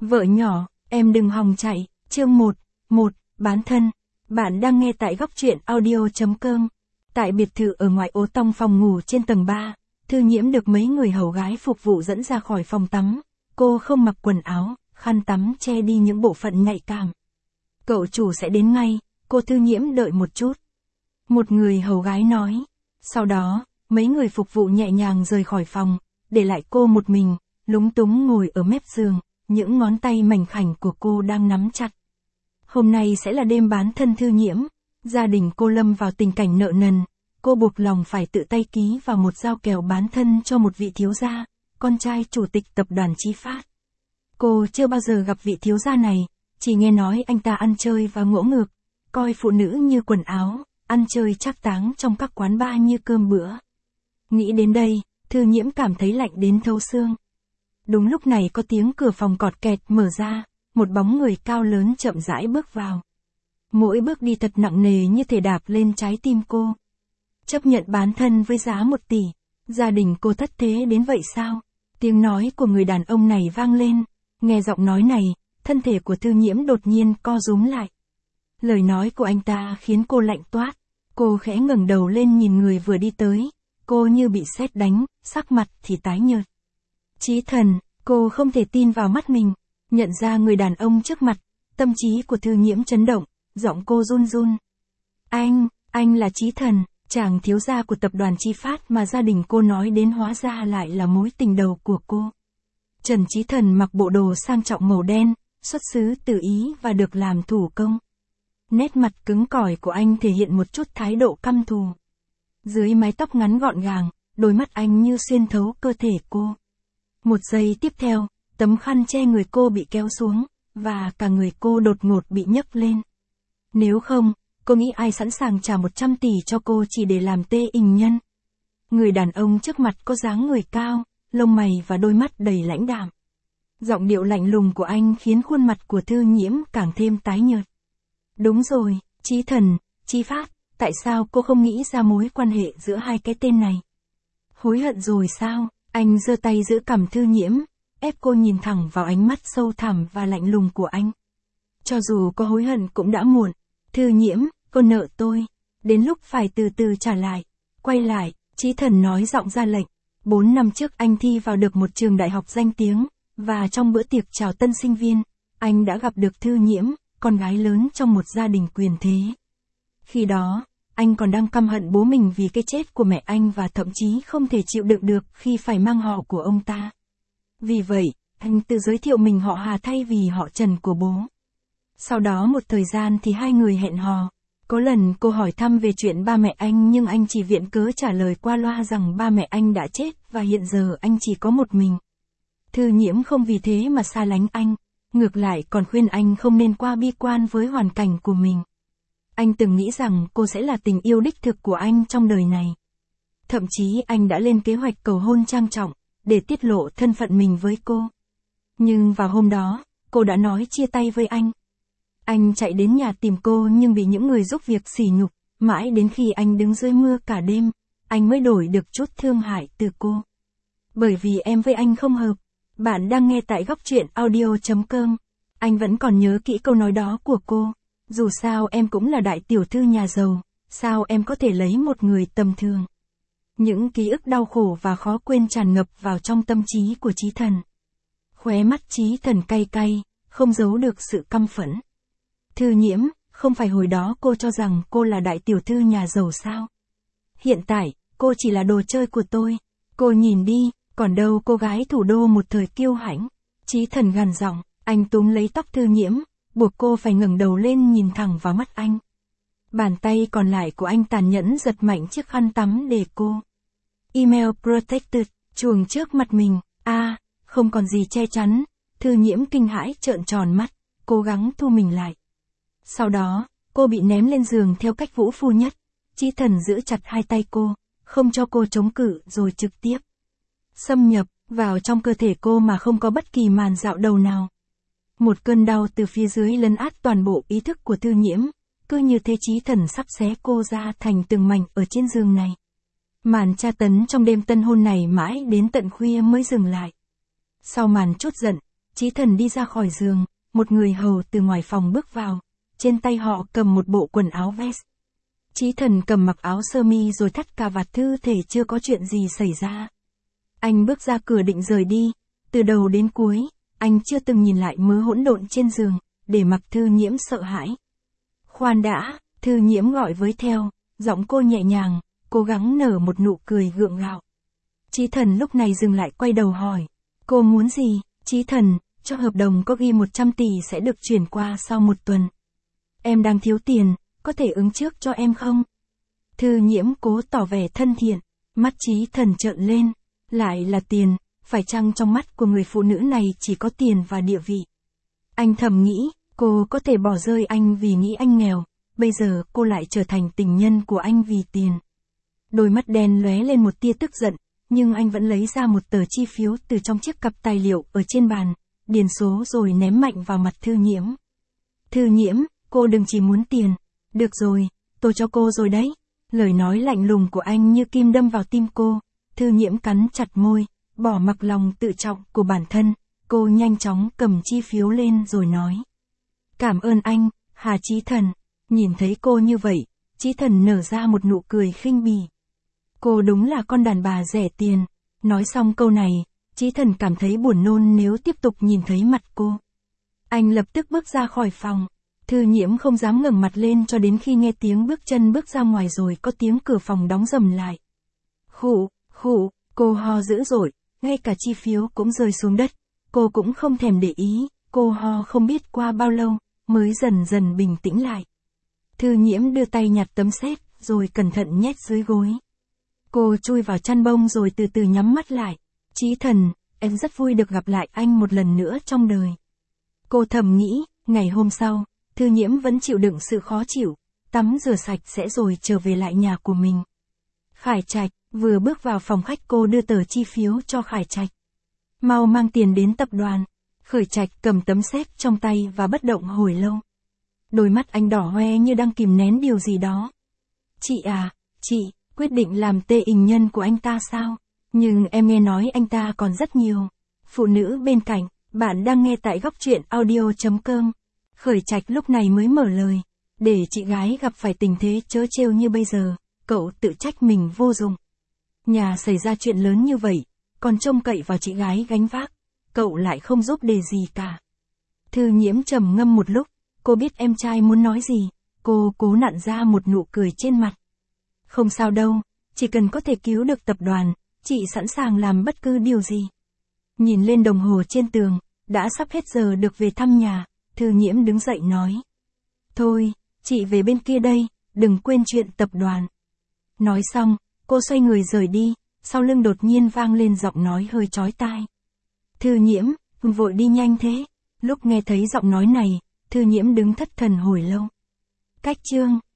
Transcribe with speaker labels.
Speaker 1: Vợ nhỏ, em đừng hòng chạy, chương 1, bán thân. Bạn đang nghe tại góc truyện audio.com. Tại biệt thự ở ngoại ô tông phòng ngủ trên tầng 3, Thư Nhiễm được mấy người hầu gái phục vụ dẫn ra khỏi phòng tắm. Cô không mặc quần áo, khăn tắm che đi những bộ phận nhạy cảm. Cậu chủ sẽ đến ngay, cô Thư Nhiễm đợi một chút. Một người hầu gái nói. Sau đó, mấy người phục vụ nhẹ nhàng rời khỏi phòng, để lại cô một mình, lúng túng ngồi ở mép giường, những ngón tay mảnh khảnh của cô đang nắm chặt. Hôm nay sẽ là đêm bán thân Thư Nhiễm, gia đình cô lâm vào tình cảnh nợ nần, cô buộc lòng phải tự tay ký vào một giao kèo bán thân cho một vị thiếu gia, con trai chủ tịch tập đoàn Chí Phát. Cô chưa bao giờ gặp vị thiếu gia này, chỉ nghe nói anh ta ăn chơi và ngỗ ngược, coi phụ nữ như quần áo, ăn chơi trác táng trong các quán bar như cơm bữa. Nghĩ đến đây, Thư Nhiễm cảm thấy lạnh đến thấu xương. Đúng lúc này có tiếng cửa phòng cọt kẹt mở ra, một bóng người cao lớn chậm rãi bước vào. Mỗi bước đi thật nặng nề như thể đạp lên trái tim cô. Chấp nhận bán thân với giá 1 tỷ, gia đình cô thất thế đến vậy sao? Tiếng nói của người đàn ông này vang lên, nghe giọng nói này, thân thể của Thư Nhiễm đột nhiên co rúm lại. Lời nói của anh ta khiến cô lạnh toát, cô khẽ ngẩng đầu lên nhìn người vừa đi tới, cô như bị sét đánh, sắc mặt thì tái nhợt. Chí Thần, cô không thể tin vào mắt mình, nhận ra người đàn ông trước mặt, tâm trí của Thư Nhiễm chấn động, giọng cô run run. Anh là Chí Thần, chàng thiếu gia của tập đoàn Chí Phát mà gia đình cô nói đến hóa ra lại là mối tình đầu của cô. Trần Chí Thần mặc bộ đồ sang trọng màu đen, xuất xứ từ Ý và được làm thủ công. Nét mặt cứng cỏi của anh thể hiện một chút thái độ căm thù. Dưới mái tóc ngắn gọn gàng, đôi mắt anh như xuyên thấu cơ thể cô. Một giây tiếp theo, tấm khăn che người cô bị kéo xuống, và cả người cô đột ngột bị nhấc lên. Nếu không, cô nghĩ ai sẵn sàng trả 100 tỷ cho cô chỉ để làm tê ình nhân. Người đàn ông trước mặt có dáng người cao, lông mày và đôi mắt đầy lãnh đạm. Giọng điệu lạnh lùng của anh khiến khuôn mặt của Thư Nhiễm càng thêm tái nhợt. Đúng rồi, Chí Thần, Chí Phát, tại sao cô không nghĩ ra mối quan hệ giữa hai cái tên này? Hối hận rồi sao? Anh giơ tay giữ cằm Thư Nhiễm, ép cô nhìn thẳng vào ánh mắt sâu thẳm và lạnh lùng của anh. Cho dù có hối hận cũng đã muộn. Thư Nhiễm, cô nợ tôi. Đến lúc phải từ từ trả lại. Quay lại, Chí Thần nói giọng ra lệnh. 4 năm trước anh thi vào được một trường đại học danh tiếng, và trong bữa tiệc chào tân sinh viên, anh đã gặp được Thư Nhiễm, con gái lớn trong một gia đình quyền thế. Khi đó, anh còn đang căm hận bố mình vì cái chết của mẹ anh và thậm chí không thể chịu đựng được khi phải mang họ của ông ta. Vì vậy, anh tự giới thiệu mình họ Hà thay vì họ Trần của bố. Sau đó một thời gian thì hai người hẹn hò. Có lần cô hỏi thăm về chuyện ba mẹ anh nhưng anh chỉ viện cớ trả lời qua loa rằng ba mẹ anh đã chết và hiện giờ anh chỉ có một mình. Thư Nhiễm không vì thế mà xa lánh anh, ngược lại còn khuyên anh không nên quá bi quan với hoàn cảnh của mình. Anh từng nghĩ rằng cô sẽ là tình yêu đích thực của anh trong đời này. Thậm chí anh đã lên kế hoạch cầu hôn trang trọng, để tiết lộ thân phận mình với cô. Nhưng vào hôm đó, cô đã nói chia tay với anh. Anh chạy đến nhà tìm cô nhưng bị những người giúp việc sỉ nhục, mãi đến khi anh đứng dưới mưa cả đêm, anh mới đổi được chút thương hại từ cô. Bởi vì em với anh không hợp. Bạn đang nghe tại góc truyện audio.com. Anh vẫn còn nhớ kỹ câu nói đó của cô. Dù sao em cũng là đại tiểu thư nhà giàu, sao em có thể lấy một người tầm thường. Những ký ức đau khổ và khó quên tràn ngập vào trong tâm trí của Chí Thần. Khóe mắt Chí Thần cay cay, không giấu được sự căm phẫn. Thư Nhiễm, không phải hồi đó cô cho rằng cô là đại tiểu thư nhà giàu sao? Hiện tại, cô chỉ là đồ chơi của tôi. Cô nhìn đi, còn đâu cô gái thủ đô một thời kiêu hãnh. Chí Thần gằn giọng, anh túm lấy tóc Thư Nhiễm, buộc cô phải ngẩng đầu lên nhìn thẳng vào mắt anh. Bàn tay còn lại của anh tàn nhẫn giật mạnh chiếc khăn tắm để cô. Email protected, chuồng trước mặt mình, không còn gì che chắn. Thư Nhiễm kinh hãi trợn tròn mắt, cố gắng thu mình lại. Sau đó, cô bị ném lên giường theo cách vũ phu nhất. Chí Thần giữ chặt hai tay cô, không cho cô chống cự rồi trực tiếp xâm nhập vào trong cơ thể cô mà không có bất kỳ màn dạo đầu nào. Một cơn đau từ phía dưới lấn át toàn bộ ý thức của Thư Nhiễm, cứ như thế Chí Thần sắp xé cô ra thành từng mảnh ở trên giường này. Màn tra tấn trong đêm tân hôn này mãi đến tận khuya mới dừng lại. Sau màn trút giận, Chí Thần đi ra khỏi giường, một người hầu từ ngoài phòng bước vào, trên tay họ cầm một bộ quần áo vest. Chí Thần cầm mặc áo sơ mi rồi thắt cà vạt thư thể chưa có chuyện gì xảy ra. Anh bước ra cửa định rời đi, từ đầu đến cuối, anh chưa từng nhìn lại mớ hỗn độn trên giường, để mặc Thư Nhiễm sợ hãi. Khoan đã, Thư Nhiễm gọi với theo, giọng cô nhẹ nhàng, cố gắng nở một nụ cười gượng gạo. Chí Thần lúc này dừng lại quay đầu hỏi, cô muốn gì? Chí Thần, cho hợp đồng có ghi 100 tỷ sẽ được chuyển qua sau 1 tuần. Em đang thiếu tiền, có thể ứng trước cho em không? Thư Nhiễm cố tỏ vẻ thân thiện, mắt Chí Thần trợn lên, lại là tiền, phải chăng trong mắt của người phụ nữ này chỉ có tiền và địa vị? Anh thầm nghĩ, cô có thể bỏ rơi anh vì nghĩ anh nghèo, bây giờ cô lại trở thành tình nhân của anh vì tiền. Đôi mắt đen lóe lên một tia tức giận, nhưng anh vẫn lấy ra một tờ chi phiếu từ trong chiếc cặp tài liệu ở trên bàn, điền số rồi ném mạnh vào mặt Thư Nhiễm. Thư Nhiễm, cô đừng chỉ muốn tiền. Được rồi, tôi cho cô rồi đấy. Lời nói lạnh lùng của anh như kim đâm vào tim cô. Thư Nhiễm cắn chặt môi, bỏ mặc lòng tự trọng của bản thân. Cô nhanh chóng cầm chi phiếu lên rồi nói. Cảm ơn anh, Hà Chí Thần. Nhìn thấy cô như vậy, Chí Thần nở ra một nụ cười khinh bỉ. Cô đúng là con đàn bà rẻ tiền. Nói xong câu này, Chí Thần cảm thấy buồn nôn nếu tiếp tục nhìn thấy mặt cô. Anh lập tức bước ra khỏi phòng. Thư Nhiễm không dám ngẩng mặt lên cho đến khi nghe tiếng bước chân bước ra ngoài rồi có tiếng cửa phòng đóng rầm lại. Khụ, cô ho dữ dội, ngay cả chi phiếu cũng rơi xuống đất. Cô cũng không thèm để ý, cô ho không biết qua bao lâu, mới dần dần bình tĩnh lại. Thư Nhiễm đưa tay nhặt tấm séc, rồi cẩn thận nhét dưới gối. Cô chui vào chăn bông rồi từ từ nhắm mắt lại. Chí Thần, em rất vui được gặp lại anh một lần nữa trong đời. Cô thầm nghĩ, ngày hôm sau, Thư Nhiễm vẫn chịu đựng sự khó chịu, tắm rửa sạch sẽ rồi trở về lại nhà của mình. Khải Trạch, vừa bước vào phòng khách cô đưa tờ chi phiếu cho Khải Trạch. Mau mang tiền đến tập đoàn. Khải Trạch cầm tấm séc trong tay và bất động hồi lâu. Đôi mắt anh đỏ hoe như đang kìm nén điều gì đó. Chị à, chị, quyết định làm tê ình nhân của anh ta sao? Nhưng em nghe nói anh ta còn rất nhiều phụ nữ bên cạnh. Bạn đang nghe tại góc truyện audio.com. Khởi Trạch lúc này mới mở lời. Để chị gái gặp phải tình thế trớ trêu như bây giờ, cậu tự trách mình vô dụng. Nhà xảy ra chuyện lớn như vậy, còn trông cậy vào chị gái gánh vác, cậu lại không giúp đề gì cả. Thư Nhiễm trầm ngâm một lúc, cô biết em trai muốn nói gì, cô cố nặn ra một nụ cười trên mặt. Không sao đâu, chỉ cần có thể cứu được tập đoàn, chị sẵn sàng làm bất cứ điều gì. Nhìn lên đồng hồ trên tường, đã sắp hết giờ được về thăm nhà, Thư Nhiễm đứng dậy nói. Thôi, chị về bên kia đây, đừng quên chuyện tập đoàn. Nói xong, cô xoay người rời đi, sau lưng đột nhiên vang lên giọng nói hơi chói tai. Thư Nhiễm, vội đi nhanh thế. Lúc nghe thấy giọng nói này, Thư Nhiễm đứng thất thần hồi lâu. Cách chương